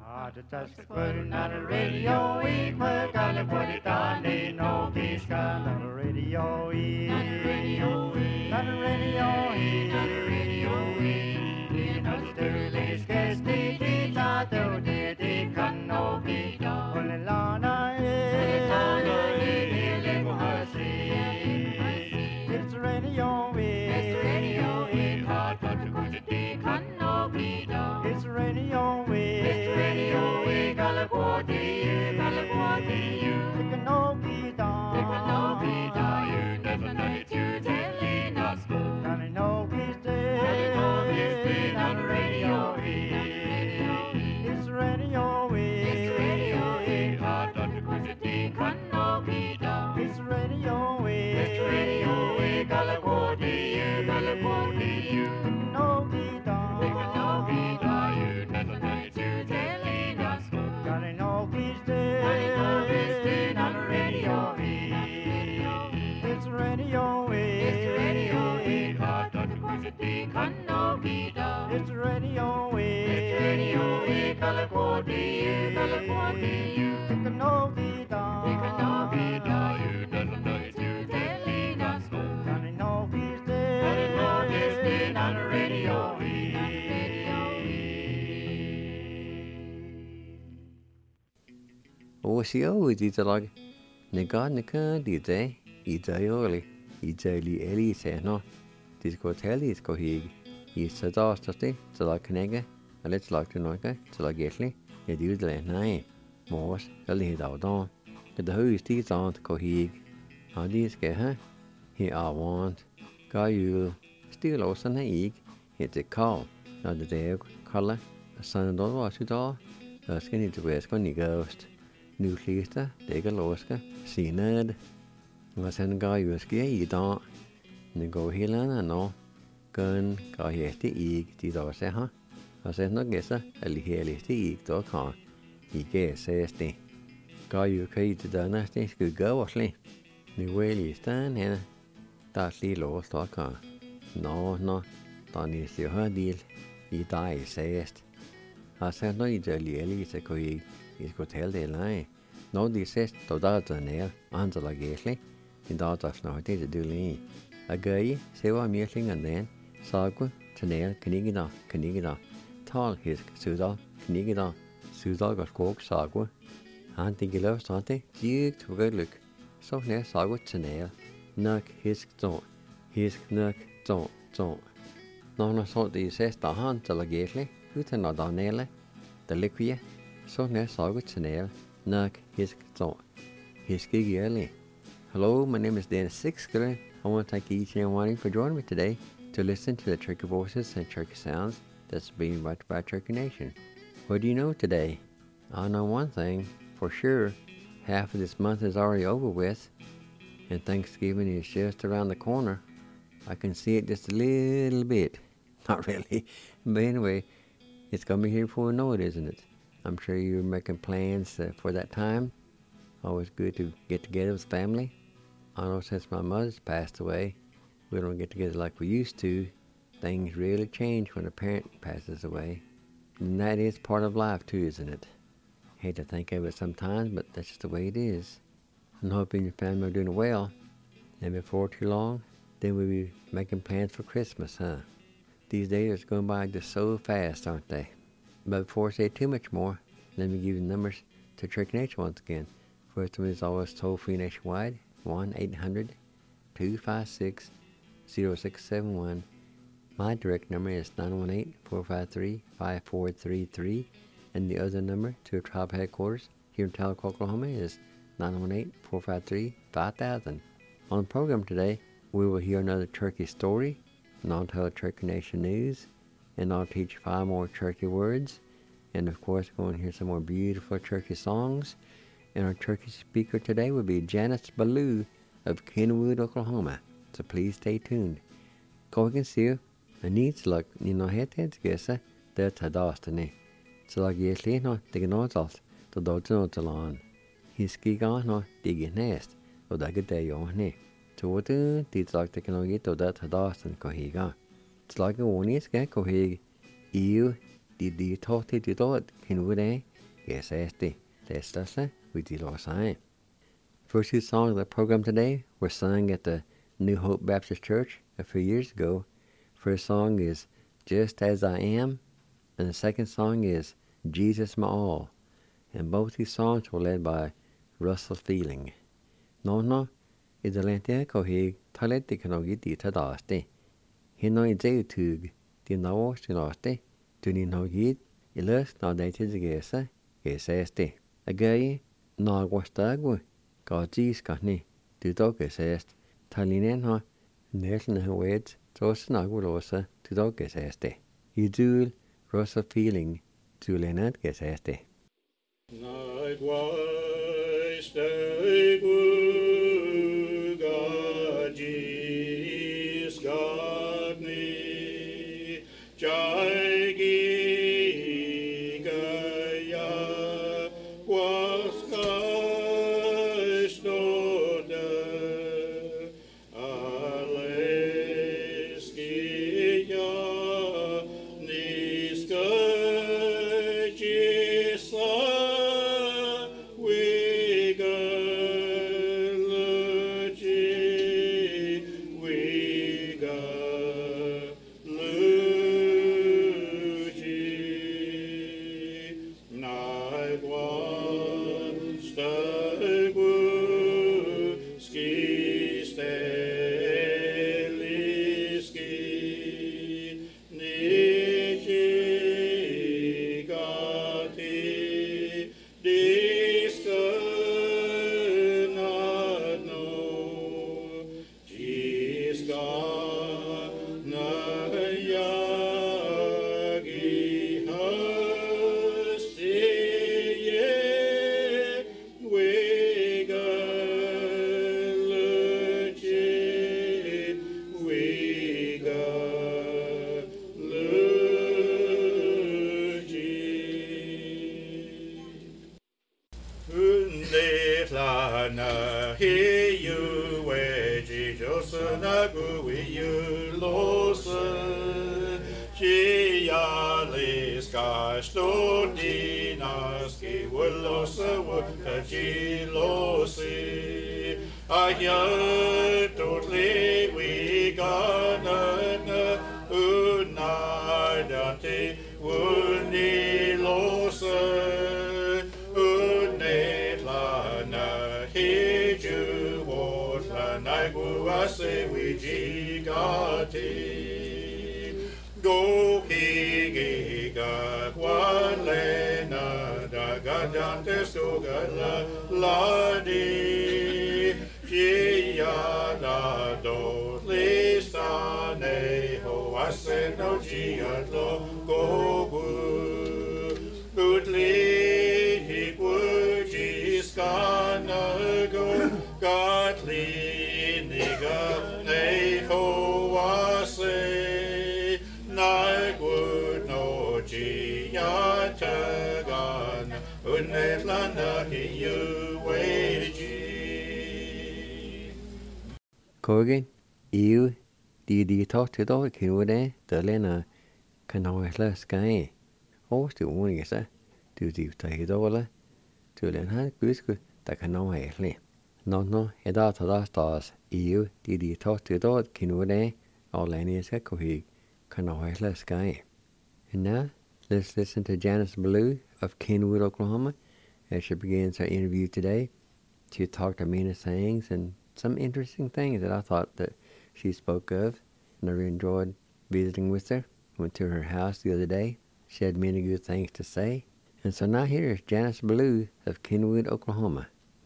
Just put it on the radio, we gotta put it on the no peace gun on the radio, on the radio, on the radio, on the radio, in the sterling sketch, the tato, the can no be done. On the lana, it's the radio, it's the radio, hot to go to the can no be done. It's the radio, we gotta go to you, take a no be done, you never know it, you telling us, gotta know he's dead, on the radio, it's the radio, hot to go to the can no be done. It's the radio, we gotta go to you, no be done, you never know it, you telling us, gotta know he's dead, on the radio, it's the radio, hot to go to the can no be done. It's the radio, we gotta go to you, take a no be done, you never know it, you telling us, gotta know he's dead, on the radio. Osio didalag nega nega dide idaioli idaili eli seno diskoteli sko hig I sadastasti tala knege alet lagte noika tala getli edudle nai mors ali hidawdon the hosti tant ko hig adi ske ha he I want gayu still osan hig hit the call na the day kala sanadol wasuda skini to wesko ni ghost nucleista dega loska sinad wasan gayu ske I da ni go hilana no gun ga hete ig di da se ha asen no gesa ali heliste ig do ka I ge se sti ga you kai de da na sti sku go asli ni weli stan hena da sli lo sta ka no da ni se ha dil I dai se est asen no I de ali se ko I ko tel de lai no di se to da da ne anza la gesli in da da no de de li a gai se wa miesling and then Sagwa, Tanel, Canigida, Tal his Suda, Canigida, Suda got coke, Sagwa, and the Gillow Sante, Jig to good look. So near Sagwa, Tanel, Nuck his don't, his nuck don't. No, so the says the hand to la gately, who to not on nail, the liquia, so near Sagwa, Tanel, Nuck his don't, his gig early. Hello, my name is Dan Sixsker. I want to thank each and one for joining me today to listen to the Turkey voices and Turkey sounds that's being brought by Turkey Nation. What do you know today? I know one thing for sure. Half of this month is already over with, and Thanksgiving is just around the corner. I can see it just a little bit. Not really. But anyway, it's going to be here before we know it, isn't it? I'm sure you're making plans for that time. Always good to get together with family. I know since my mother's passed away, we don't get together like we used to. Things really change when a parent passes away. And that is part of life too, isn't it? Hate to think of it sometimes, but that's just the way it is. I'm hoping your family are doing well. And before too long, then we'll be making plans for Christmas, huh? These days are going by just so fast, aren't they? But before I say too much more, let me give you the numbers to Turkey Nation once again. First one is always toll-free nationwide, 1-800-256-0671. My direct number is 918-453-5433, and the other number to our tribe headquarters here in Tahlequah, Oklahoma is 918-453-5000. On the program today, we will hear another Turkey story, and I'll tell Turkey Nation news, and I'll teach 5 more Turkey words, and of course go and hear some more beautiful Turkey songs. And our Turkey speaker today will be Janice Ballou of Kenwood, Oklahoma. So please stay tuned. Go and see you. I need to look, head gesa, der tadastani. So like yesli no, the gnozals, the dodge talon. His giga no, dig nest, or the good day on ne. So what it's like the canoe to that tadastan cohiga. It's like a one is get cohig. You did the talk to the dot, Kenwood, Gesasti. Let's listen with the Lord sign. First two songs of the program today were sung at the New Hope Baptist Church a few years ago. First song is Just As I Am, and the second song is Jesus My All. And both these songs were led by Russell Feeling. No, idalente kohig talenti kanogiti tadaste. Hino izeutug, di nawostilaste, tuni nogid, ilus na dated gesa, geseste. Agaye, nagwastagu, gajis kahni, dudog gesest, talinen ha, nelna wed, tosnagulosa, dudog geseste. Idul, Russell Feeling, zulenat geseste. Korgen, EU, de talk to the Kinude, the Lena, Kanoisla Sky. Horse to warning us, to the Tahidola, to Lenha Gusku, the Kanoisle. No, Edata stars, EU, de talk to the Kinude, or Lanius Ekohi, Kanoisla Sky. And now, let's listen to Janice Blue of Kenwood, Oklahoma, as she begins her interview today. She talked of many things and some interesting things that I thought that she spoke of, and I really enjoyed visiting with her. Went to her house the other day. She had many good things to say. And so now here is Janice Blue of Kenwood, Oklahoma.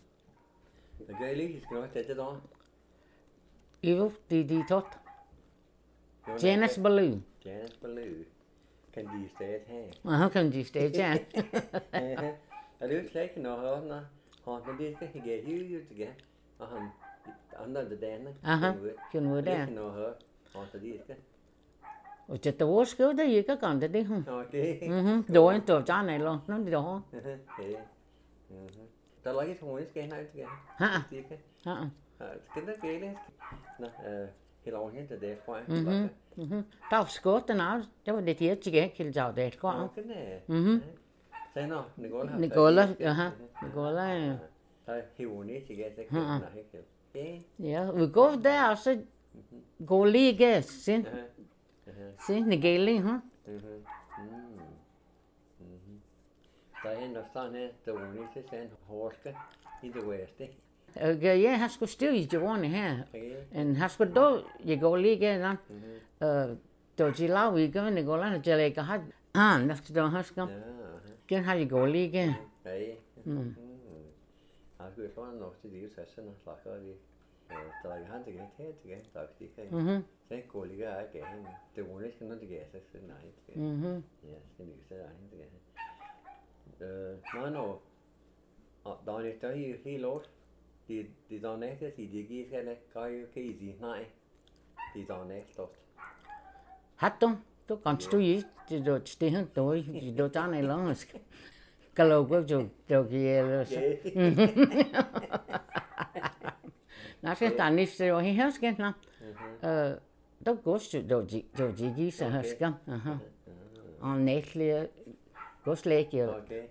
Janice Blue. Janice Blue. Kan de stadig have? How can you stay, Jan? I do like no hard han det ska ge hur till get. Han andra det där. Kenwood där. No hör. Han det ska. Och det var skuld det gick kan det det hon. Okej. Då inte av Jan eller nåt det då. Det laget hon ska ha till get. Ja. Ska det gele? Nå hela året det kvar. Tao skott den av. Det var det tidigt jag kill jag det kvar. Okay. Thế nó, Nicola. Nicola, Nicola. He won't eat to get the Yeah, we go there, so go league, see? See, Nicola, huh? Der er noget sådan her, der var lige til sådan horske i det værste. Okay, yeah, han skulle stille i Giovanni her. En han skulle dog, jeg går lige igen, då de laver i gør, jeg går langt, jeg lægger hat. Der skal dog have skam. Gen har jeg går lige igen. Ja. Jeg skulle sådan nok til det, så sådan noget slags vi. Der er han til igen, der er det kan. Så går lige af igen. Det var ikke noget det gav sig så nej. Ja, det er så der ikke det. Nå. Der er ikke der helt lort. Det der næste sig det giver sig ikke kan jo kan sige nej. Det der næste stort. Hatton, du kan stå i det der stehen då, det der er en lang. Kalau gua jo giver så. Nå, så der næste jo her skal nå. Der går jo de giver sig skal. Og næstlige går slet ikke. Okay.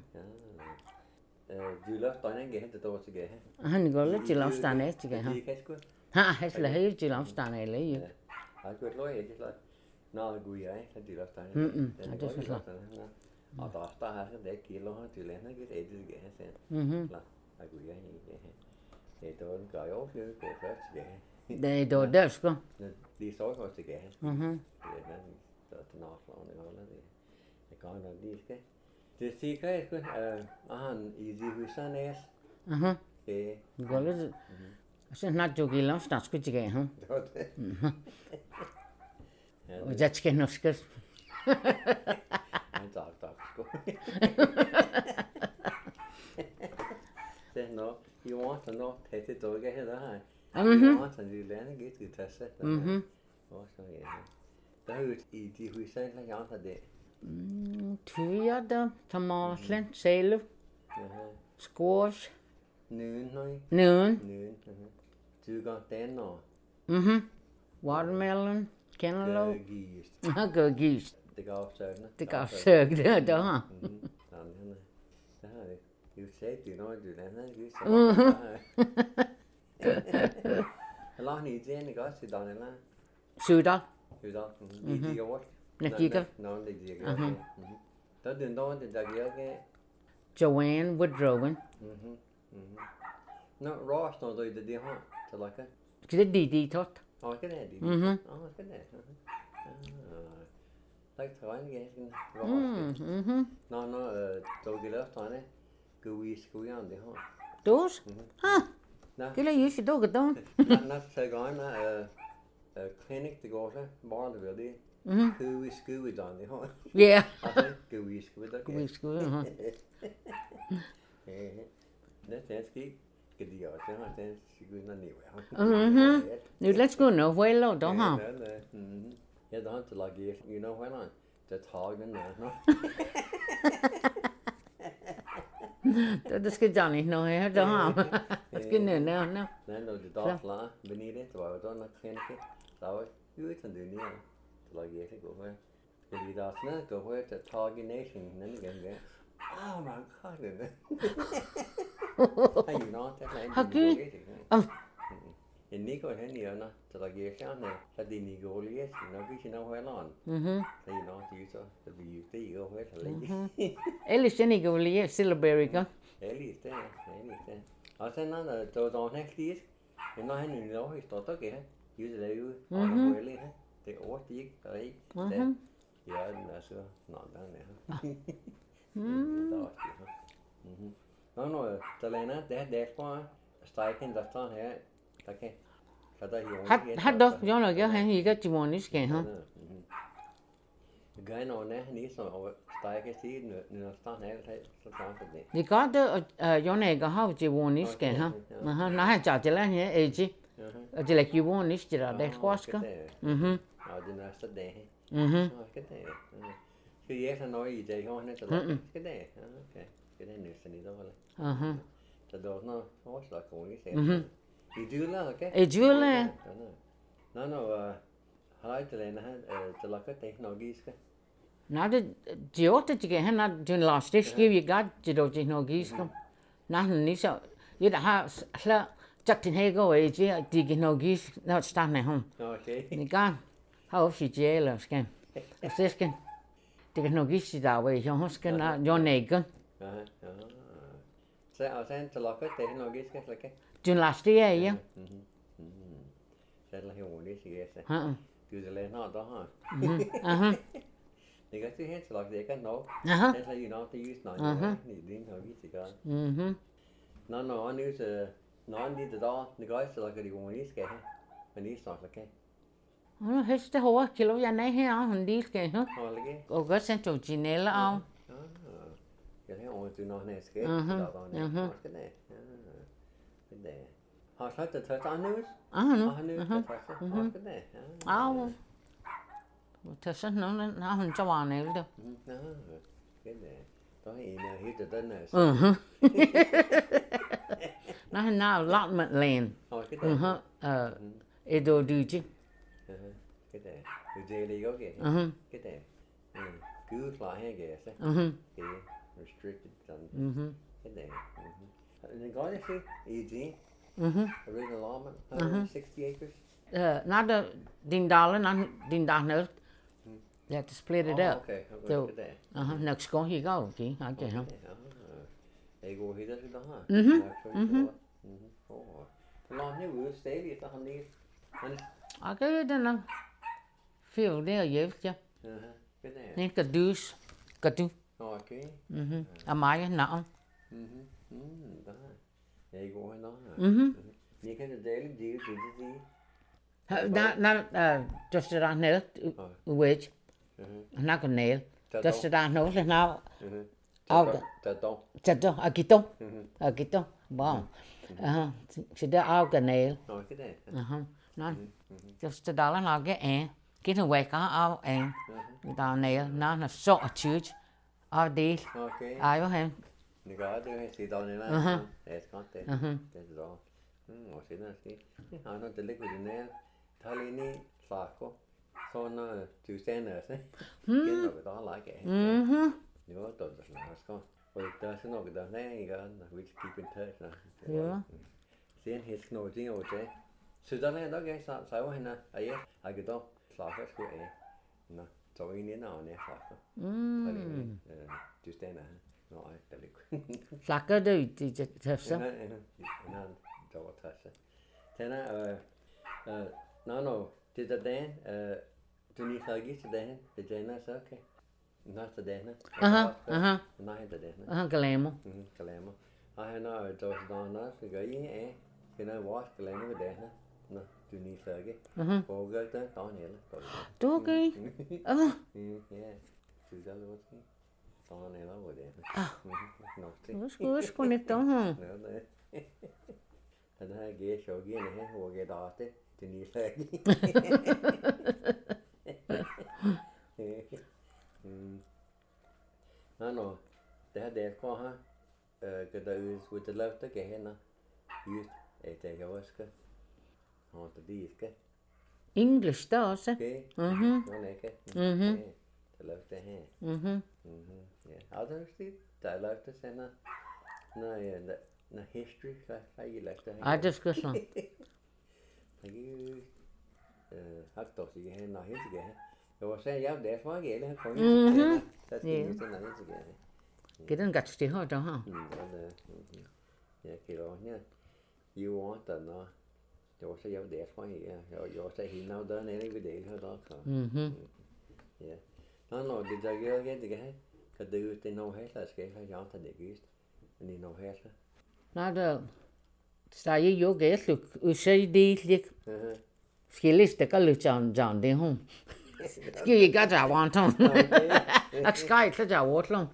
Du lader dig ikke hente det til gæhe. Han går lidt til afstand til gæhe. Det kan sgu. Han skal helt til afstand eller jo. Jeg går lov ikke så. Nå, gud jeg så det lader dig. Det er så klart. Og der har det ikke kilo har til lande ikke det gæhe sen. Klar. Jeg gud jeg ikke. Det er en gør jo det går først gæhe. Det er dog der skal. Det står også til gæhe. Det er den nok lovende holder det. Det går nok lige skal. Det siger jeg sgu, han i de huser næs. Det går lidt. Så snart du giver afstand skal til gæhe. Det var det. Og det skal nok skal. Tak, sgu. Det nå, I want to know, det dog ikke hedder her. I want to lande gik til tasse. Og så ja. Der er jo i de huser, der jeg har det. Tyre, tomatlen, sæle, squash. Nøn. Tykker den og. Watermelon, cantaloupe. Gist. Gurgis. Det går opsøgende. Det går opsøgende, der har. Der har det. Du sagde, du når du lander gist. Eller han i den ikke også til den eller? Sydal. Sydal. Det giver godt. Nakika. Nå, det giver godt. Der er den der giver ikke. Joanne Woodrow. Nå, Ross når du i det har. Så lakker. Det de tot. Skal det det? Skal det. Tak for en gang. Nå, du giver løft han. Gå i an det har. Dos? Gilder I ikke dog dog? Nå, så går han klinik det går så. Bare det vil det. Gå i dan det har. Ja. Gå i skud. Gå i skud. Det er skidt. Skal de også have den skud ned. Nu let's go no well or don't have. Ja, der har til lage. You know when on. Det tager den no. Det skal Johnny nå her, der har. Det skal nå. Nej, når det der klar. Men i det var jo der nok klinik. Der var jo ikke sådan det nede. Til lage det gå her. Skal vi der snart gå her til targination den igen der. Oh my god. Hey, you know that. En Nico hen i øjne, så der giver sjerne, så det er Nico Olies, når vi ikke når heller an. Så I når det så, så vi det ikke over heller ikke. Ellers er Nico Olies, Silverberry, ikke? Ellers det. Og så når der er næste lige, men når han i Norge står der ikke, jo det lave, og der er lige, det er over ikke, der er ikke. Ja, den er så, nå, der er nær. Der er også Nå, der lander, det er derfor, strækken, der står her, der kan. Har dog, jeg nok jeg han ikke til morgen skal ha. Gør noget nær han så og strækker sig når står her så tager det. Det gør det og jeg ikke har til morgen skal ha. Nej, han tager til land her ikke. Og det lægger jo morgen skal der det skal. Og det næste dag. Skal det. Skal jeg så noget i dag har han så skal det. Okay. Skal det næste i dag. Så der er noget forslag kommer ikke. I Jula, okay? I Jula. Nå, har jeg til en han til lakker teknologiske. Nada de outra de que na de last this give you got de do de no gis kom. Na ni so you da ha sla chắc tin hay go e je de no gis na sta na hom. Okay. Ni ga ha of si je la sken. Es sken. De no gis da we jo hosken na jo negen. Så sen til lokket det er noe skal slikke. De last year ja. Så la jo det sig så. Ha. Du det lære noget der har. Aha. Det kan se helt til lokket det kan nå. Aha. Det er jo noget det just noget. Ni din har vi sig godt. Når nu så når ni det der det går så lokket det jo ni skal have. Men ni så slikke. Nå helst det hårde kilo jeg nej her hun lige skal ha. Og godt sent to Ginella af. Jeg har jo du når han skal. Der var noget. Skal det. Det. Har sagt det tager nu. Nu. Skal det. Au. Så sådan noget har hun så var nævnt det. Det. Der er en helt den der. Nå han har langt med land. Det du det. Cái det. Det er lige okay. Cái det. Gud klar her gav sig. Det restricted sådan. Cái det. Den går det sig i det. Original allotment, 160 acres. Not din dollar. You have to split it up. Okay. So, next go he go. Okay, okay. Jeg går helt til der her. Hvor langt er ude stadig så han lige. Okay, den feel det er jævnt ja. Cái det. Den kan du. Okay. Amaya navn. Der. Jeg går hen der. Ni kan det dele det Not just that I know which. Not gonna nail. Just that I know now. Tato. Agito. Wow. Så der er nail. Okay det. Nå. Just the dollar now get away out and der nail. Nå så tygt. Og det. Okay. Ej hvor han. Det gør det se der nede. Det er godt det. Det er der. Og se der se. Han har det ligger i nær. Tag lige Farko. Sådan du stander så. Kender vi der like. Jo, det er sådan her. Og der er sådan noget der nej, ikke andet. Vi skal keep in touch. Ja. Sen helt noget det og det. Så der er nok jeg så var han at jeg har givet op Farko skulle jeg. Nå, så er en navn jeg Farko. Du stander. Nej, det ligger. Flakker det det tøfse. Nej, der var tøfse. Den no, det der dagen, du lige har givet til dagen, det er så okay. Nå, så dagen. Nej, det er dagen. Galamo. Galamo. Og han har der så gør I af, den er vores galamo ved dagen. Nå, du lige har givet. Og gør det der nede. Du okay? Ja, du der lå til. Der nede hvor det er. Nok til. Nu skulle jeg sgu ikke dog her. Den her gæs og giver her, hvor jeg der det. Det nye slag. Nå, det her der går her. Kan der ud det løfte der henne. Just det jeg også. Og det skal. Engelsk der også. Okay. Nå ikke. Det løfte her. Ja, altså der er løfte sender. Når history så er I løfte her. Ej, det skal så. Har du sig hen og helt igen. Jeg var sagde jeg der var gæld han kom. Der skal vi sådan noget igen. Cái den gắt still der ha. Ja, kilo ja. You want that no. Jeg var sagde jeg der var jeg var sagde hende der nede ved det her der. Ja. Nå, det der gør jeg det kan. Kan det nå her skal jeg have det gist. Men det nå her så. Nej, der sagde jo gæt luk usæd det lik. Skilles det kan lidt John det hun. Skal I godt have want on. At skal ikke have what long.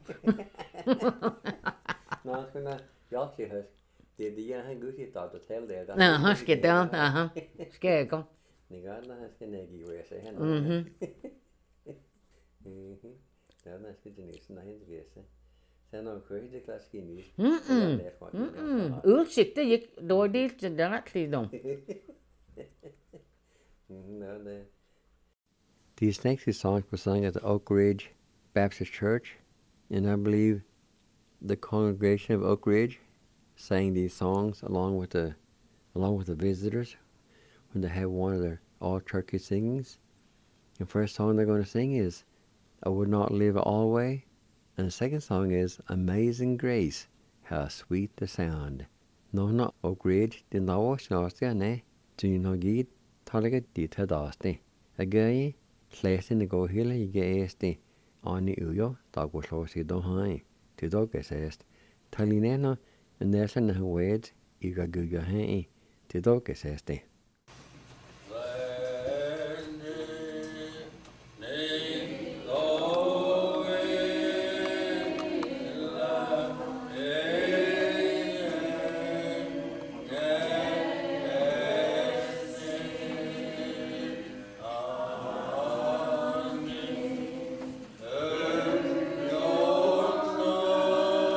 Nå, skal jeg skal have. Det er han gud der fortæller det der. Nå, skal der. Skal jeg gå. Det gør der han skal nægge jo jeg siger han. Der skal det næsten han skal sige. Sen har kørt det klassiske nyt. Udsigt det ikke dårligt det der ret lige dog. Nå det. These next songs were sung at the Oak Ridge Baptist Church, and I believe the congregation of Oak Ridge sang these songs along with the visitors when they have one of their all-turkey singings. The first song they're going to sing is I Would Not Live Always, and the second song is Amazing Grace, How Sweet the Sound. No Oak Ridge, the no snarstiane, do you know gid, taliga dita dasti. Again, slashin the go hill, you get esti, on the uyo, dog was lost, you don't hang. To dog is est, talineno, and there's an word, you got good your hand, to dog is esti.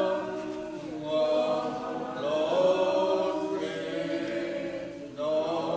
No.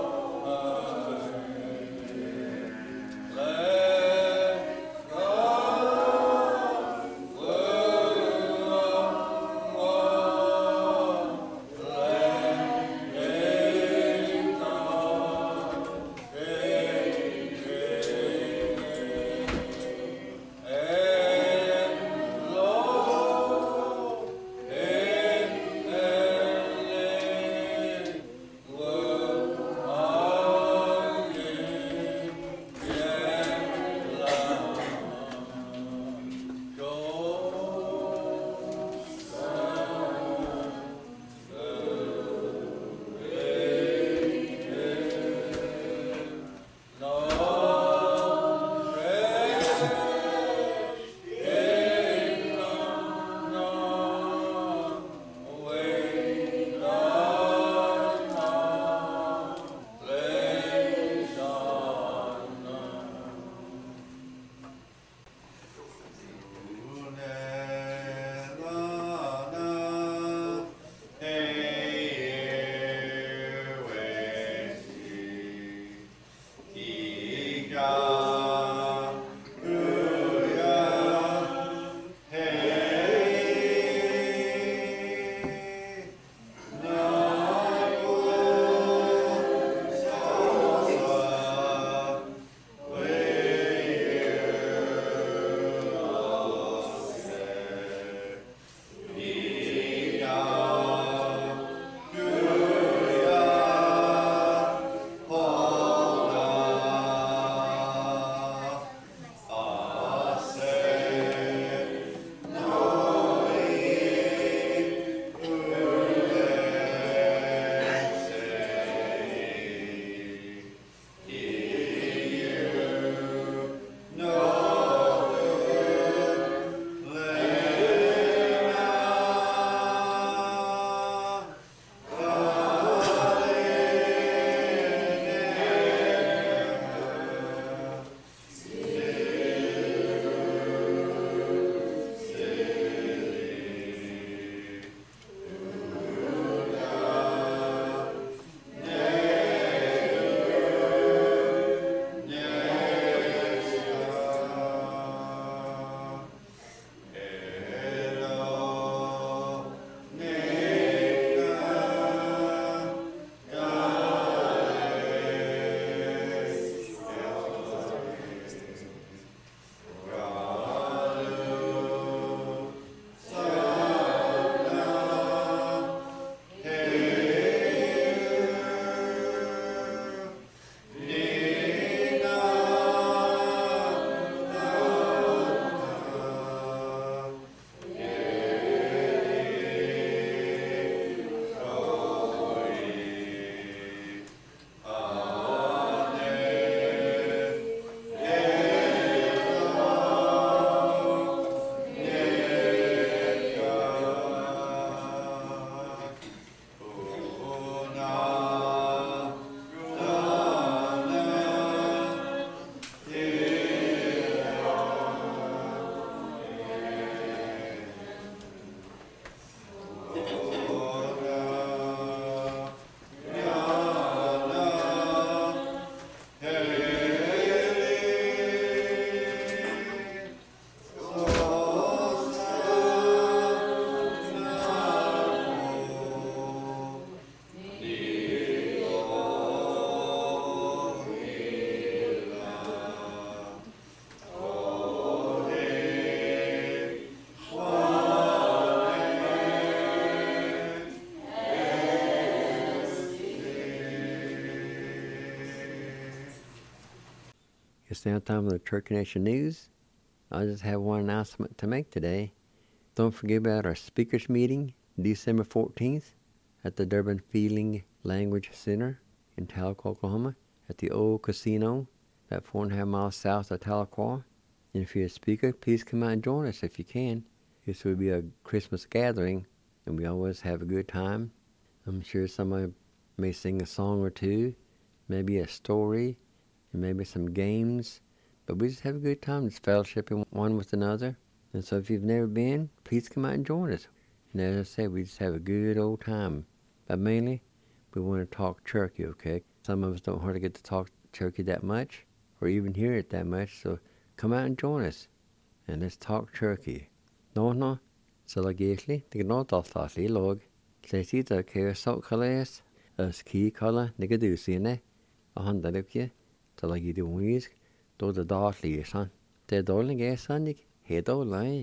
It's now time for the Church Nation News. I just have one announcement to make today. Don't forget about our speakers meeting December 14th at the Durbin Feeling Language Center in Tahlequah, Oklahoma, at the old casino about 4.5 miles south of Tahlequah. And if you're a speaker, please come out and join us if you can. This will be a Christmas gathering, and we always have a good time. I'm sure somebody may sing a song or two, maybe a story, and maybe some games. But we just have a good time, just fellowshipping one with another. And so if you've never been, please come out and join us. And as I said, we just have a good old time. But mainly, we want to talk turkey, okay? Some of us don't hardly get to talk turkey that much, or even hear it that much, so come out and join us. And let's talk turkey. No, so like actually, the not off last log. Let's eat the care salt colors, as key color, nigga see in it. A hundred of you, so like you do wheeze, do the darkly, son. The darling air son, head all lie.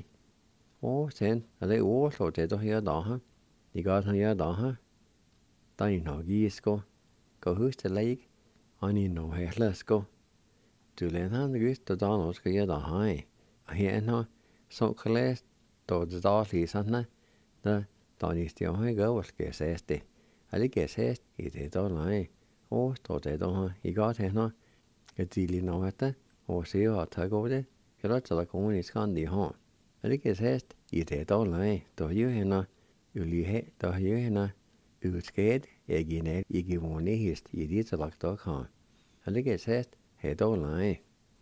Oh, then, a little also dead of here, huh? You got on your huh? Don't you know, geese go who's the leg? I need no hair, let's go. To let on the goose, the Donald's go the high. I hear no, so colors, though the darkly, son, the Donny still high go was guess este. I guess est, it is all lie. Oh, thought they don't, he got here, no. It's really no matter, or see how tug over there. You're not like only it's gone the home. I guess est, it is all lie. Do you hear no? You hear, do you hear no? You scared, again, you give one hist, it is like dog home. I guess est, head all lie.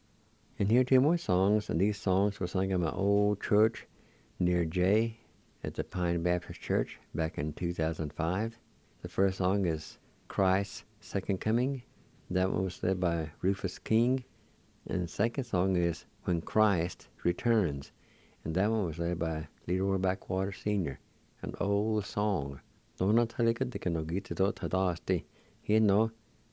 And here are 2 more songs, and these songs were sung in my old church near Jay at the Pine Baptist Church back in 2005. The first song is Christ's Second Coming. That one was led by Rufus King. And the second song is When Christ Returns. And that one was led by Leroy Backwater Sr. An old song. Donna Taliga de Canogita do Tadasti. He no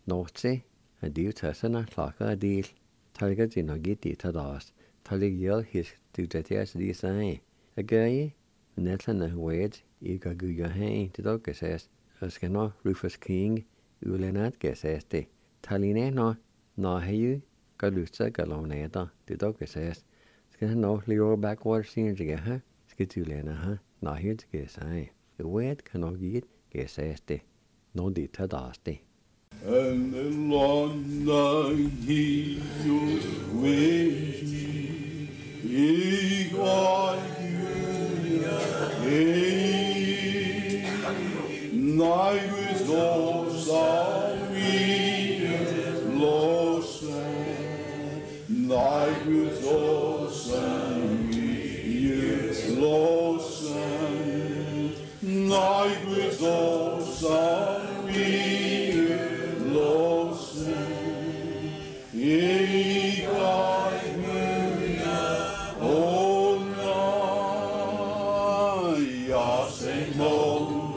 a deal Tessana Claka a deal. Taliga de Nogiti Tadas. Talig yell his to the tears de say. A guy, Netlan a wed, Ega Guga Hain to Doga says. As cannot Rufus King, Ulenat guess este. Taline no heyu, Galusa Galoneta, the Doga says. Scan no Leroy Backwater Senior to get her. Skitulena, not here to guess I. The word cannot get guess este. No di Tadasti. And the Lord he you with me, night was all sorry, lost, night was all sorry, lost, night was all sorry, lost, he cried, oh no, yes and no,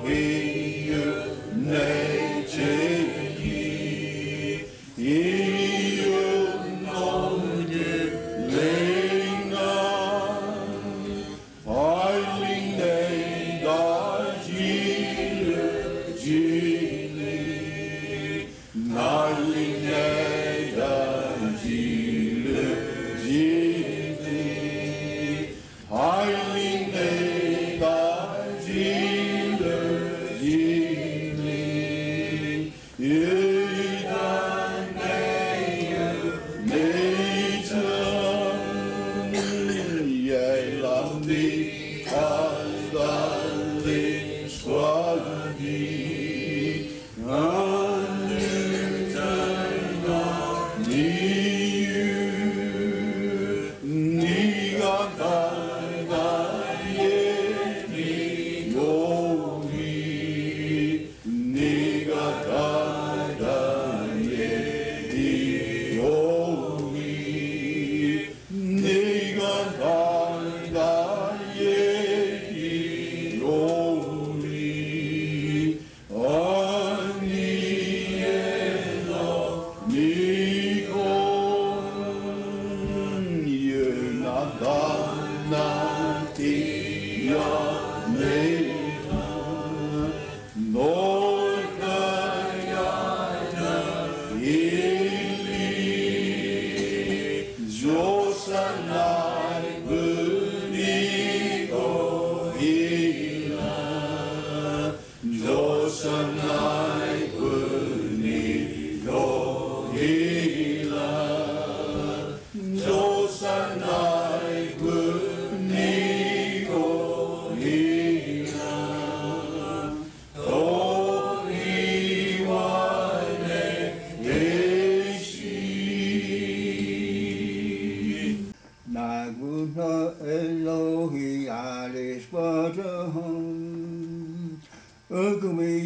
vi alle spotter ham. Økke vi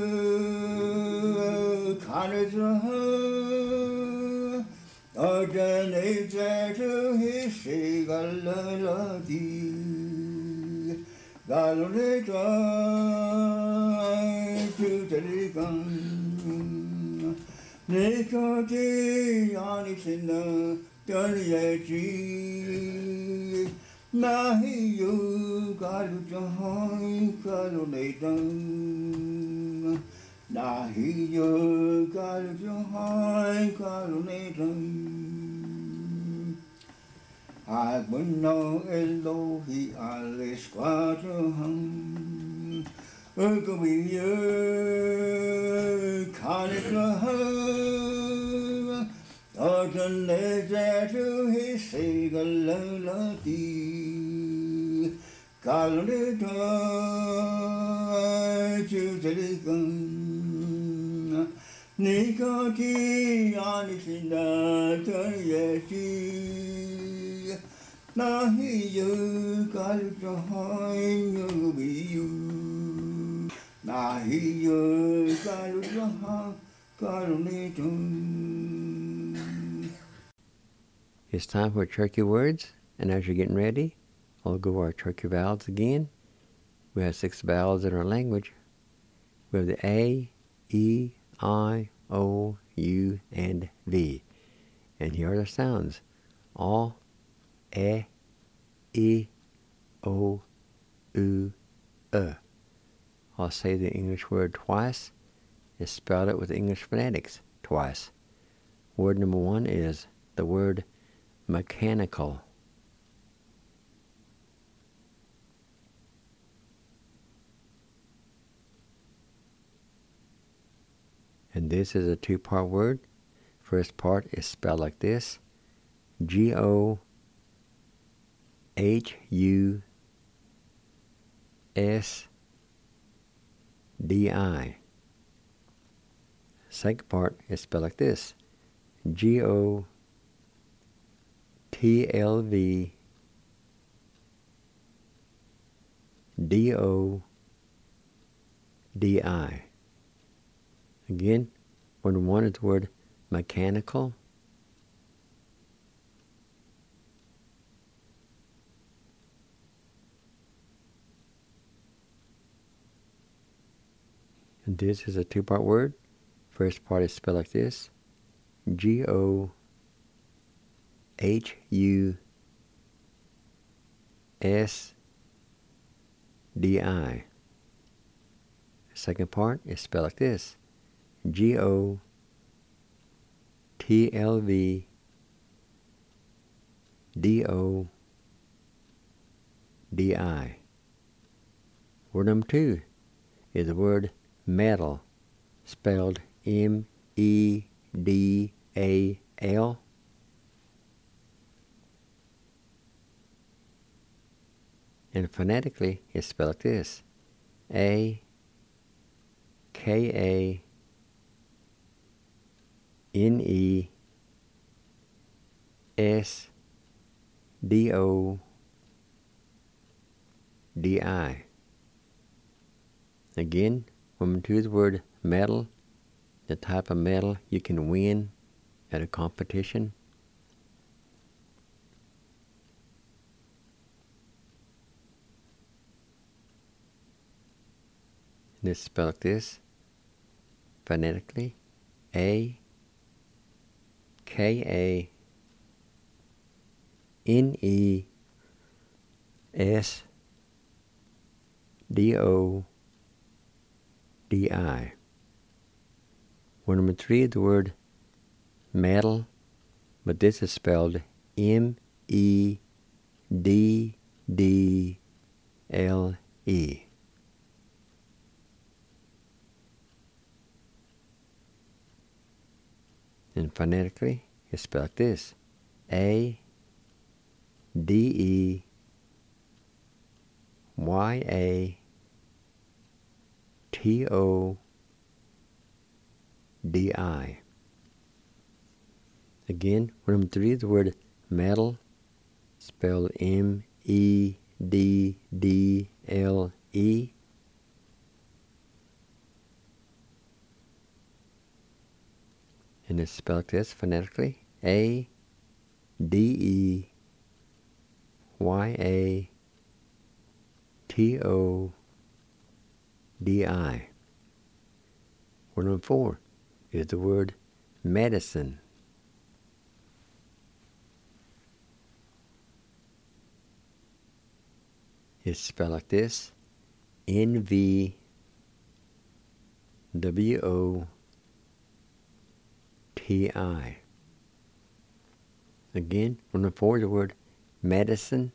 kan det og den ekte hisse galala di galone to the gun Nikoti anisina Daniyaji Nahi yu galu jahai galone dun Nahi yu galu jahai galone dun I will know Elohi Alice Quadraham Urgawiya Kanitraham Arjan Nezatu Hisigalalati Kalanita Jutalikan Nikati Anisina Tanyati Nahi yu galu jahai yu Nahi yu galu jahai galunetun. It's time for Cherokee words, and as you're getting ready, I'll go over our Cherokee vowels again. We have 6 vowels in our language. We have the A, E, I, O, U, and V. And here are the sounds. A, E, I, O, U, I'll say the English word twice and spell it with English phonetics twice. Word number 1 is the word mechanical. And this is a 2-part word. First part is spelled like this. G-O-H-U-S-D-I. Second part is spelled like this. G-O-T-L-V-D-O-D-I. Again, word 1 is the word mechanical. And this is a 2-part word. First part is spelled like this. G-O-H-U-S-D-I. Second part is spelled like this. G-O-T-L-V-D-O-D-I. Word number 2 is the word metal, spelled M-E-D-A-L. And phonetically, it's spelled like this. A-K-A-N-E-S-D-O-D-I. Again, when we do the word metal, the type of metal you can win at a competition. And it's spelled like this, phonetically, A-K-A-N-E-S-D-O-D-I. Word number 3 is the word metal, but this is spelled M-E-D-D-L-E. And phonetically, it's spelled like this. A-D-E-Y-A-T-O-D-I. Again, word number 3 is the word metal, spelled M-E-D-D-L-E. And it's spelled this phonetically, ADEYATODI. Word number 4 is the word medicine. It's spelled like this, NVWOTI. Again, word number 4 is the word medicine.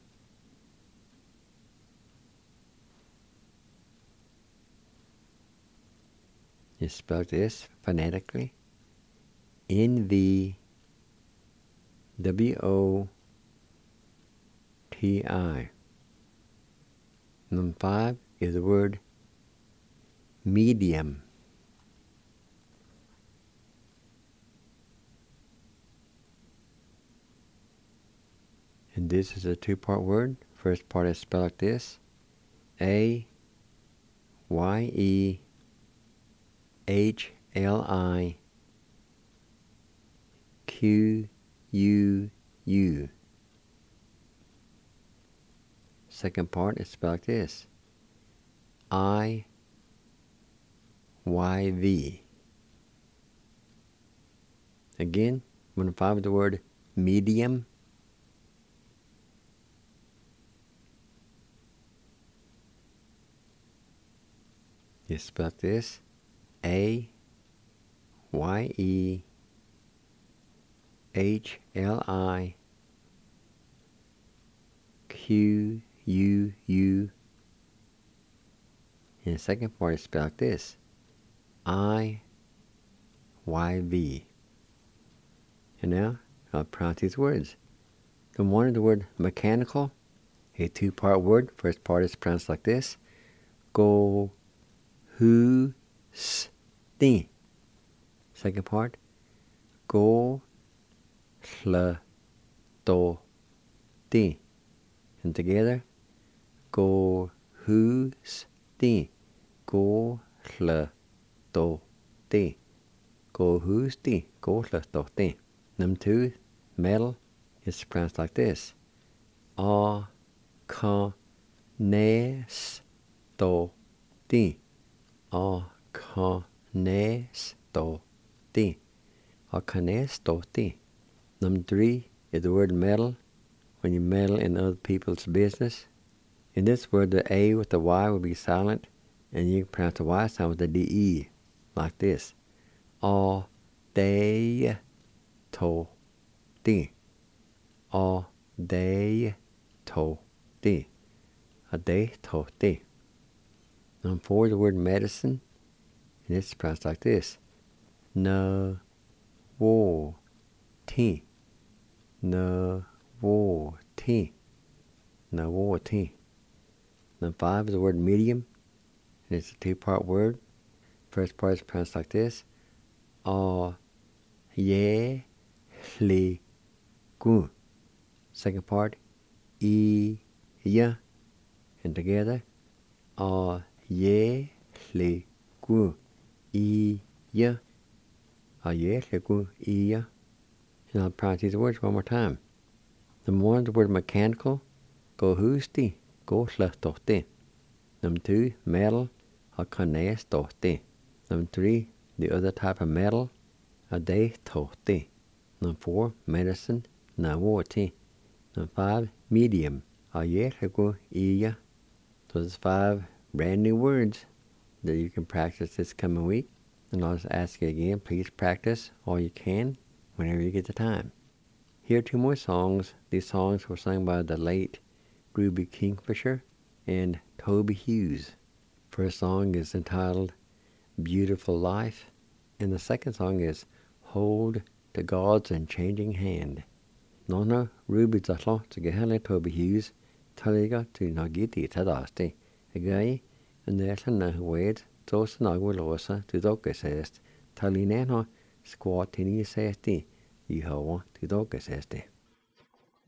It's spelled this phonetically, NVWOTI. Number 5 is the word medium. And this is a two-part word. First part is spelled like this, AYEHLIQUU. Second part is spelled like this, IYV. Again, when I find the word medium, it's spelled like this, AYEHLIQUU. And the second part is spelled like this, IYV. And now I'll pronounce these words. The one is the word mechanical, a two-part word. First part is pronounced like this, go who sti. Second part, go hl to ti. And together, go who sti. Go hl to ti. Go who sti. Go hl to ti. Number 2, metal, is pronounced like this, a ka nes to ti. Arkanestoti. Arkanestoti. Number 3 is the word meddle, when you meddle in other people's business. In this word, the A with the Y will be silent, and you can pronounce the Y sound with the DE, like this. Ardeitoti. Ardeitoti. Ardeitoti. Number 4 is the word medicine, and it's pronounced like this, na-wo-ti. Na-wo-ti. Na-wo-ti. Number 5 is the word medium, and it's a two-part word. First part is pronounced like this, a-ye-hli-gu. Second part, e-ya. And together, a-ye-hli-gu. E-ya. A-ye-hli-gu. E-ya. And I'll pronounce these words one more time. Number 1 is the word mechanical, go husti. Go hlastoti. Number 2, metal, a-kanestoti. Number 3, the other type of metal, a-de-toti. Number 4, medicine, na-wo-ti. Number 5, medium, a-ye-hli-gu. E-ya. Those 5 brand new words that you can practice this coming week. And I'll just ask you again, please practice all you can whenever you get the time. Here are 2 more songs. These songs were sung by the late Ruby Kingfisher and Toby Hughes. First song is entitled Beautiful Life, and the second song is Hold to God's Unchanging Hand. Nona Ruby Zatlo to Gehele Toby Hughes, Taliga to Nagiti Tadasti, Agay, and there's a word, Tos Nagwalosa to Dokesest, Talinano, Squatini Sesti, Yehovah to Dokesesti.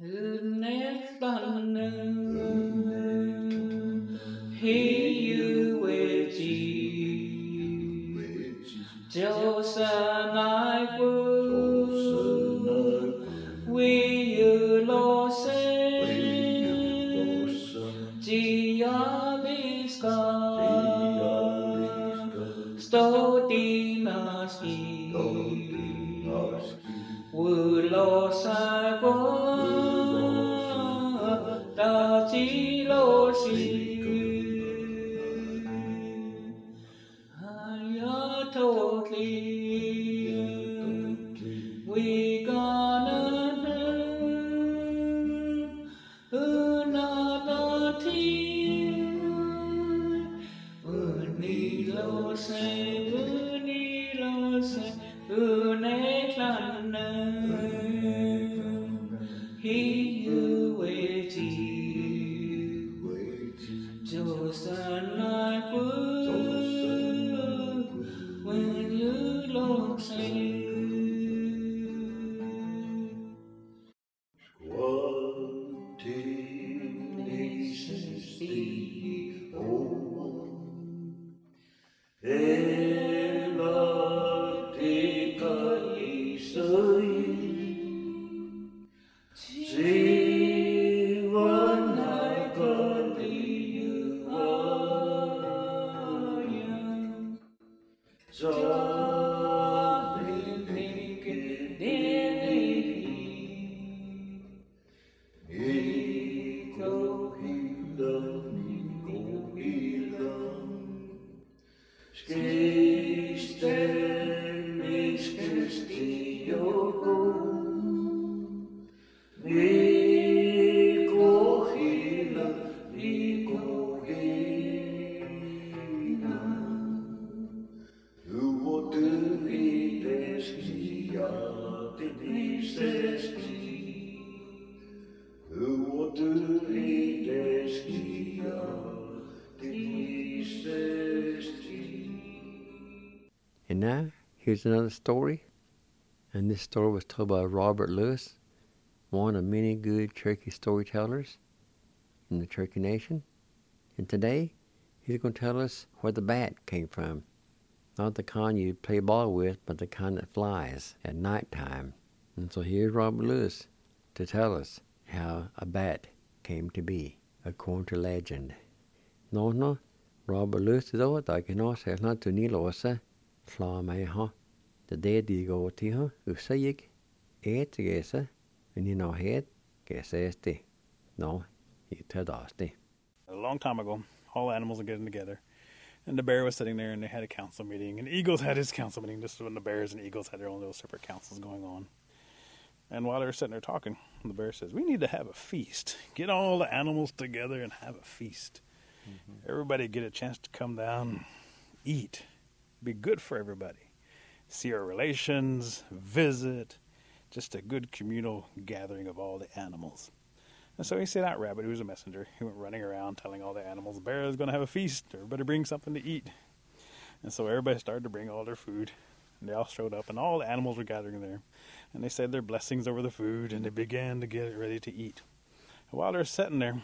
And now, here's another story. And this story was told by Robert Lewis, one of many good Cherokee storytellers in the Cherokee Nation. And today, he's going to tell us where the bat came from. Not the kind you play ball with, but the kind that flies at nighttime. And so here's Robert Lewis to tell us how a bat came to be, according to legend. No, Robert Lewis is over, I can also not to Nilosa. Slá mé ha, the dead you go to her, who say you, eight gesa, and you know head, guess este. No, you tell us. A long time ago, all animals were getting together, and the bear was sitting there, and they had a council meeting, and Eagles had his council meeting. This is when the bears and Eagles had their own little separate councils going on. And while they were sitting there talking, the bear says, "We need to have a feast. Get all the animals together and have a feast. Everybody get a chance to come down, eat. Be good for everybody. See our relations, visit, just a good communal gathering of all the animals." And so he sent out Rabbit, who was a messenger. He went running around telling all the animals, "The bear is going to have a feast. Everybody bring something to eat." And so everybody started to bring all their food. And they all showed up, and all the animals were gathering there. And they said their blessings over the food, and they began to get it ready to eat. And while they're sitting there,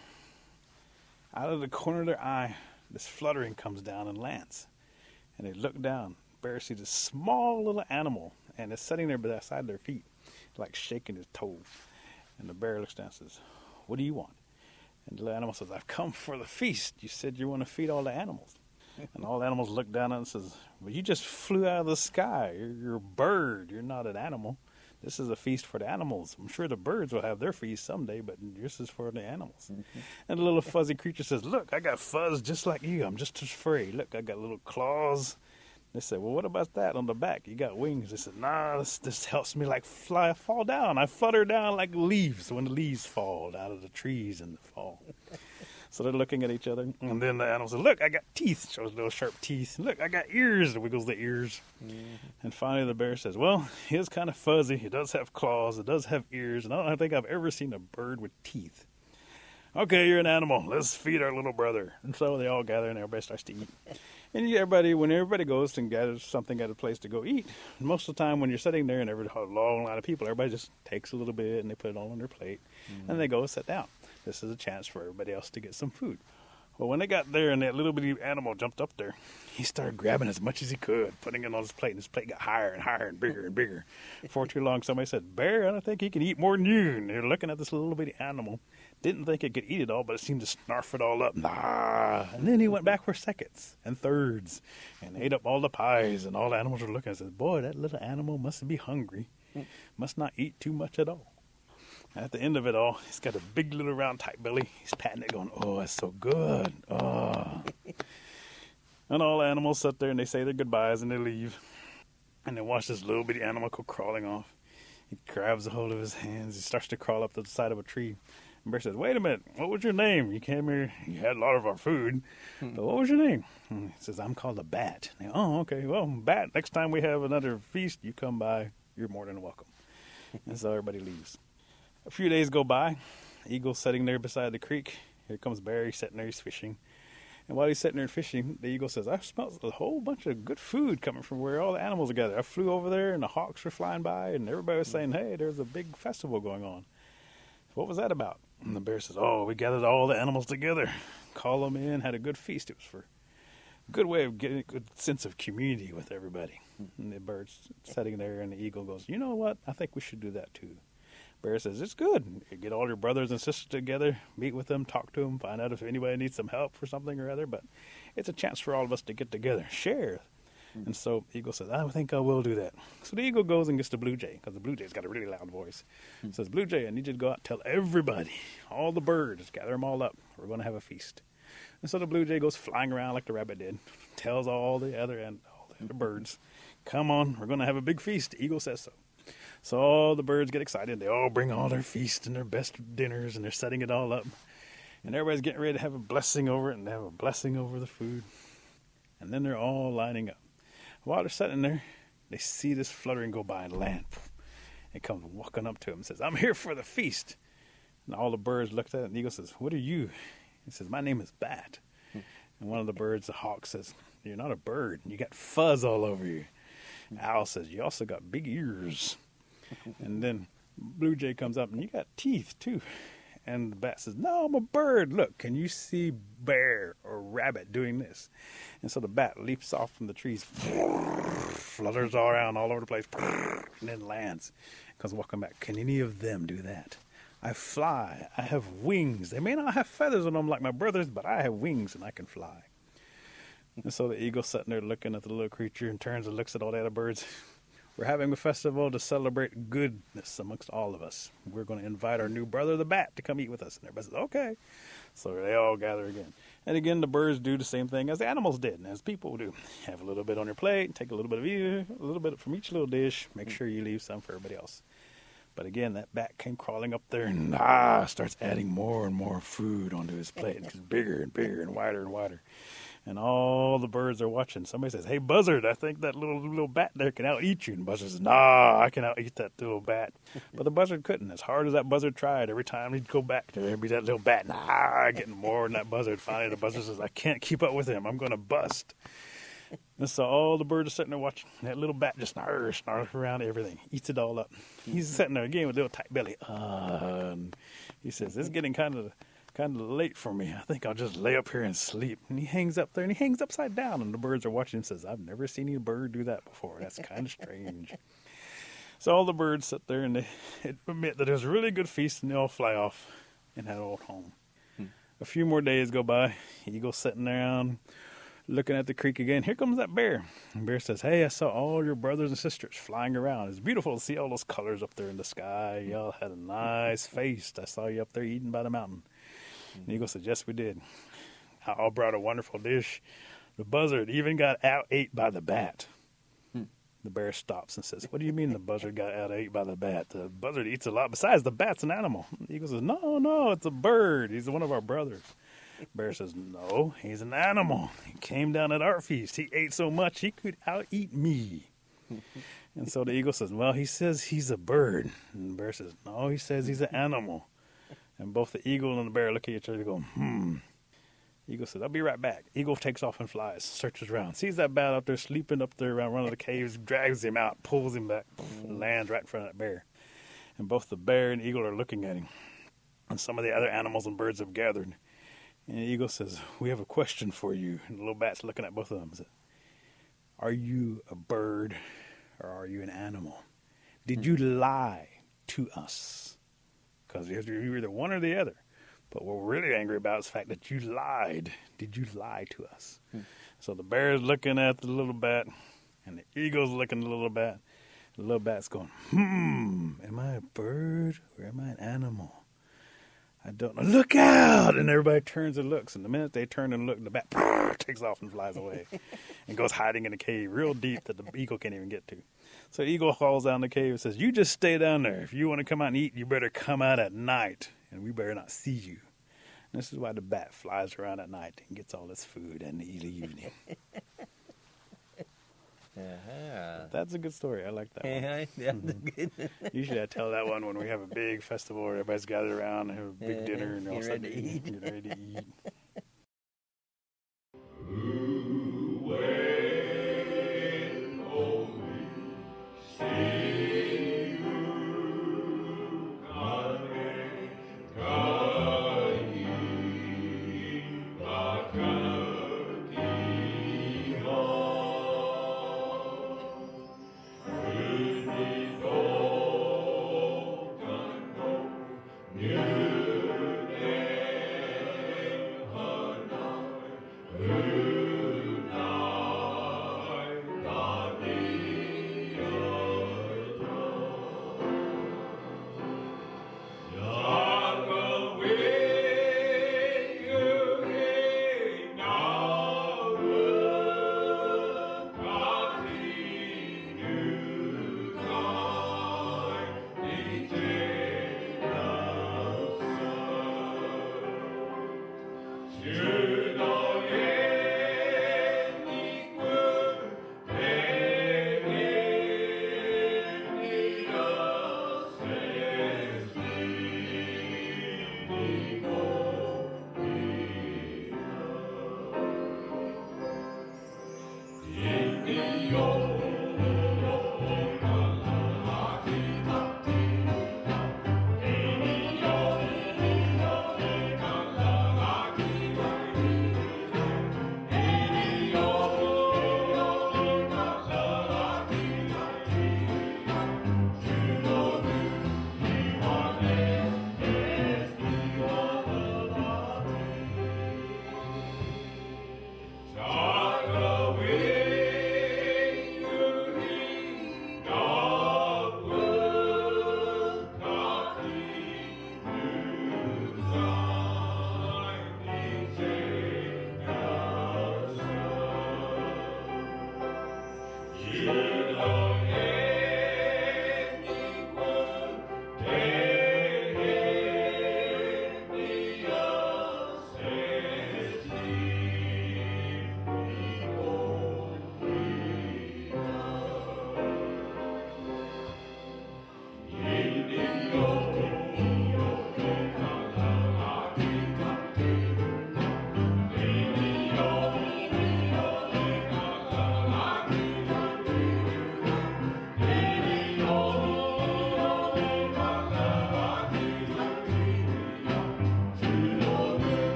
out of the corner of their eye, this fluttering comes down and lands. And they look down. Bear sees this small little animal, and it's sitting there beside their feet, like shaking his toe. And the bear looks down and says, "What do you want?" And the little animal says, "I've come for the feast. You said you want to feed all the animals." And all the animals look down at him and says, "Well, you just flew out of the sky. You're a bird. You're not an animal. This is a feast for the animals. I'm sure the birds will have their feast someday, but this is for the animals." And the little fuzzy creature says, "Look, I got fuzz just like you. I'm just as furry. Look, I got little claws." They said, "Well, what about that on the back? You got wings." They said, "Nah, this helps me like fall down. I flutter down like leaves when the leaves fall out of the trees in the fall." So they're looking at each other. And then the animal says, "Look, I got teeth." Shows little sharp teeth. "Look, I got ears." Wiggles the ears. And finally the bear says, "Well, he is kind of fuzzy. He does have claws. It does have ears. And I don't think I've ever seen a bird with teeth. Okay, you're an animal. Let's feed our little brother. And so they all gather and everybody starts to eat. And when everybody goes and gathers something at a place to go eat, most of the time when you're sitting there and there's a long line of people, everybody just takes a little bit and they put it all on their plate. And they go and sit down. This is a chance for everybody else to get some food. Well, when they got there and that little bitty animal jumped up there, he started grabbing as much as he could, putting it on his plate, and his plate got higher and higher and bigger and bigger. Before too long, somebody said, "Bear, I don't think he can eat more than you." And they're looking at this little bitty animal. Didn't think it could eat it all, but it seemed to snarf it all up. Nah. And then he went back for seconds and thirds and ate up all the pies, and all the animals were looking and said, "Boy, that little animal must be hungry. Must not eat too much at all." At the end of it all, he's got a big little round tight belly. He's patting it going, "Oh, that's so good. Oh." And all the animals sit there and they say their goodbyes and they leave. And they watch this little bitty animal go crawling off. He grabs a hold of his hands. He starts to crawl up to the side of a tree. And Bear says, "Wait a minute. What was your name? You came here. You had a lot of our food. But what was your name?" And he says, "I'm called a bat." And they, "Oh, okay. Well, Bat, next time we have another feast, you come by. You're more than welcome." And so everybody leaves. A few days go by. Eagle's sitting there beside the creek. Here comes Bear. He's sitting there. He's fishing. And while he's sitting there fishing, the eagle says, "I smell a whole bunch of good food coming from where all the animals are gathered. I flew over there, and the hawks were flying by, and everybody was saying, 'Hey, there's a big festival going on.' What was that about?" And the bear says, "Oh, we gathered all the animals together, called them in, had a good feast. It was for a good way of getting a good sense of community with everybody." And the bird's sitting there, and the eagle goes, "You know what? I think we should do that too." Bear says, "It's good. You get all your brothers and sisters together, meet with them, talk to them, find out if anybody needs some help for something or other. But it's a chance for all of us to get together, share." And so the eagle says, "I think I will do that." So the eagle goes and gets the blue jay, because the blue jay's got a really loud voice. Says, "Blue jay, I need you to go out and tell everybody, all the birds, gather them all up. We're going to have a feast." And so the blue jay goes flying around like the rabbit did, tells all the other birds, "Come on, we're going to have a big feast. The eagle says so." So all the birds get excited. They all bring all their feast and their best dinners, and they're setting it all up. And everybody's getting ready to have a blessing over it, and they have a blessing over the food. And then they're all lining up. While they're sitting there, they see this fluttering go by and land. It comes walking up to him and says, "I'm here for the feast." And all the birds looked at it, and the eagle says, "What are you?" He says, "My name is Bat." And one of the birds, the hawk, says, "You're not a bird. You got fuzz all over you." Owl says, "You also got big ears." And then blue jay comes up, and "You got teeth too." And the bat says, "No, I'm a bird. Look, can you see bear or rabbit doing this?" And so the bat leaps off from the trees, flutters all around all over the place, and then lands. Comes walking back. "Can any of them do that? I fly. I have wings. They may not have feathers on them like my brothers, but I have wings and I can fly." And so the eagle's sitting there looking at the little creature and turns and looks at all the other birds. "We're having a festival to celebrate goodness amongst all of us. We're going to invite our new brother, the bat, to come eat with us." And everybody says, "Okay." So they all gather again. And again, the birds do the same thing as the animals did and as people do. Have a little bit on your plate, take a little bit of you, a little bit from each little dish. Make sure you leave some for everybody else. But again, that bat came crawling up there and starts adding more and more food onto his plate. It gets bigger and bigger and wider and wider. And all the birds are watching. Somebody says, "Hey, buzzard, I think that little bat there can out-eat you." And buzzard says, "Nah, I can out-eat that little bat." But the buzzard couldn't. As hard as that buzzard tried, every time he'd go back, there'd be that little bat, getting more than that buzzard. Finally, the buzzard says, "I can't keep up with him. I'm going to bust." And so all the birds are sitting there watching. That little bat just snarls around everything, eats it all up. He's sitting there again with a little tight belly. And he says, "It's getting kind of late for me. I think I'll just lay up here and sleep." And he hangs up there, and he hangs upside down, and the birds are watching him and says, "I've never seen any bird do that before. That's kind of strange." So all the birds sit there, and they admit that there's a really good feast, and they all fly off and head old home. A few more days go by. Eagle's sitting around looking at the creek again. Here comes that bear. And bear says, "Hey, I saw all your brothers and sisters flying around. It's beautiful to see all those colors up there in the sky. Y'all had a nice feast. I saw you up there eating by the mountain." And Eagle said, "Yes, we did. I all brought a wonderful dish. The buzzard even got out-ate by the bat." The bear stops and says, "What do you mean the buzzard got out-ate by the bat? The buzzard eats a lot. Besides, the bat's an animal." The eagle says, No, it's a bird. He's one of our brothers." Bear says, "No, he's an animal. He came down at our feast. He ate so much he could out-eat me." And so the eagle says, "Well, he says he's a bird." And the bear says, "No, he says he's an animal." And both the eagle and the bear look at each other and go, Eagle says, I'll be right back. Eagle takes off and flies, searches around, sees that bat out there sleeping up there around one of the caves, drags him out, pulls him back, lands right in front of that bear. And both the bear and eagle are looking at him. And some of the other animals and birds have gathered. And the eagle says, we have a question for you. And the little bat's looking at both of them and says, are you a bird or are you an animal? Did you lie to us? Because you're either one or the other. But what we're really angry about is the fact that you lied. Did you lie to us? So the bear's looking at the little bat, and the eagle's looking at the little bat. The little bat's going, am I a bird or am I an animal? I don't know. Look out! And everybody turns and looks. And the minute they turn and look, the bat takes off and flies away and goes hiding in a cave real deep that the eagle can't even get to. So the eagle falls down the cave and says, you just stay down there. If you want to come out and eat, you better come out at night, and we better not see you. And this is why the bat flies around at night and gets all its food in the evening. That's a good story. I like that one. Usually I tell that one when we have a big festival where everybody's gathered around and have a big dinner and all Get ready to eat. Get ready to eat.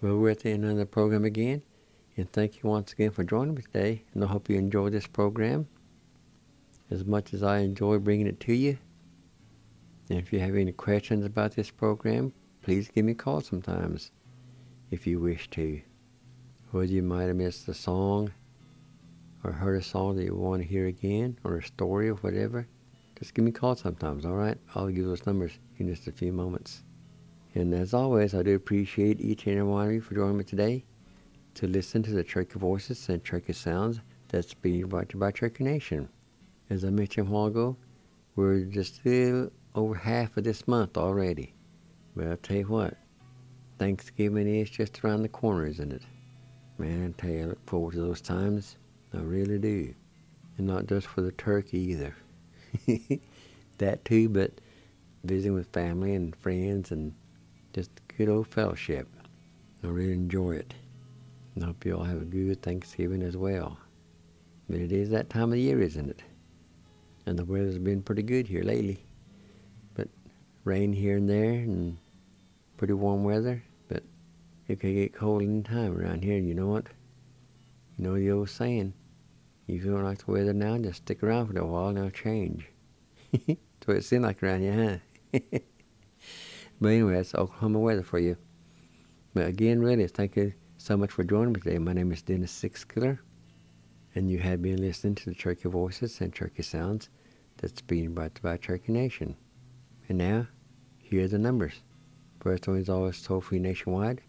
Well, we're at the end of the program again, and thank you once again for joining me today, and I hope you enjoy this program as much as I enjoy bringing it to you. And if you have any questions about this program, please give me a call sometimes, if you wish to. Whether you might have missed a song, or heard a song that you want to hear again, or a story or whatever, just give me a call sometimes, alright? I'll give those numbers in just a few moments. And as always, I do appreciate each and every one of you for joining me today to listen to the Cherokee Voices and Cherokee Sounds that's being brought to you by Cherokee Nation. As I mentioned a while ago, we're just still over half of this month already. But I'll tell you what, Thanksgiving is just around the corner, isn't it? Man, I tell you, I look forward to those times. I really do. And not just for the turkey either. That too, but visiting with family and friends and just good old fellowship. I really enjoy it. And I hope you all have a good Thanksgiving as well. But it is that time of year, isn't it? And the weather's been pretty good here lately. But rain here and there and pretty warm weather. But it can get cold any time around here. And you know what? You know the old saying, you feel like the weather now, just stick around for a while and it'll change. That's what it seems like around here, huh? But anyway, that's Oklahoma weather for you. But again, really, thank you so much for joining me today. My name is Dennis Sixkiller, and you have been listening to the Cherokee Voices and Cherokee Sounds that's being brought to you by Cherokee Nation. And now, here are the numbers. First one is always toll-free nationwide,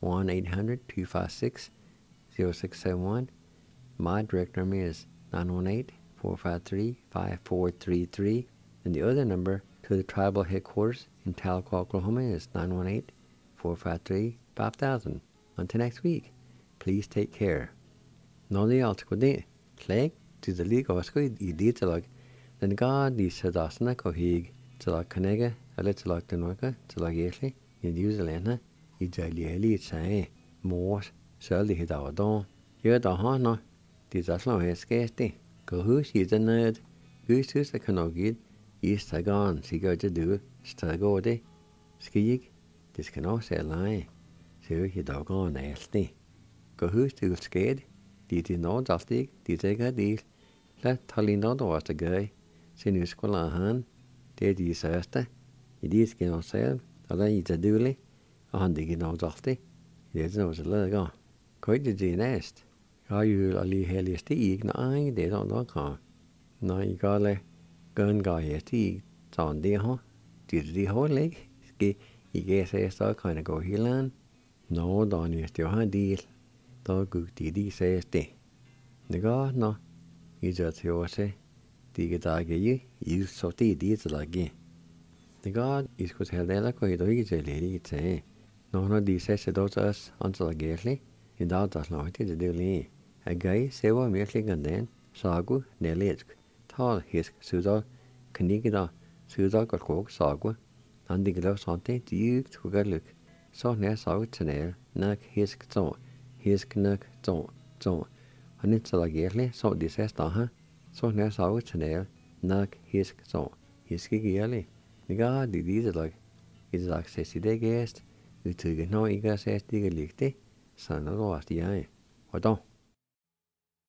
1-800-256-0671. My direct number is 918-453-5433. And the other number to the tribal headquarters in Tahlequah, Oklahoma is 918-453-5000. Until next week, please take care. Nå det alt skal det. Klæg til det lige og skal I det til lag. Den gar de sædasene kan hig til lag kanægge eller til lag den noe til lag egentlig i New Zealand I dejlige tage mors særlig dag da. Jeg da har nå det der slår jeg skal det. Gå hus I den nød. Hus kan nok give I stagan sikkert du stagår det. Skal ikke det skal nok se leje. Så jeg dagen altid. Gå hus til skade. De nåd alltid, de tegger del. Lett talina da var det gøy. Så nu skal la han. Det de sørste. I de skal nå selv. Og det I det dulig. Og han digger nåd alltid. Det er noe som løg av. Hva det næst? Jeg jo allig hellig stig. Nei, det da kan. Nei, jeg gale. Gønn ga jeg stig. Sånn det har. De holder. Skal jeg se så kan jeg gå hele. Nå, da næst jeg har del. Da gukti de ses det. Nega no, I jat yose, dige dage I så de lage. Nega I skulle heller ko I dogi jeli te. No de ses dos as ansalageli, I da das no det deli. Agai sewa virkelig ganden, sagu neletsk. Tal hisk suda knigida, suda kokok sagu. Andigla sante dykt kugaluk. Så nær sagu tnel, nak hisk så. Hisk nok så. Han ikke så gærlig, så de ses da her. Så nær så til nære, nok hisk så. Hisk ikke gærlig. Niga de det lag. I det lag ses I det gæst. Udtrykker når I gør ses det ligge. Så når du er jeg. Og da.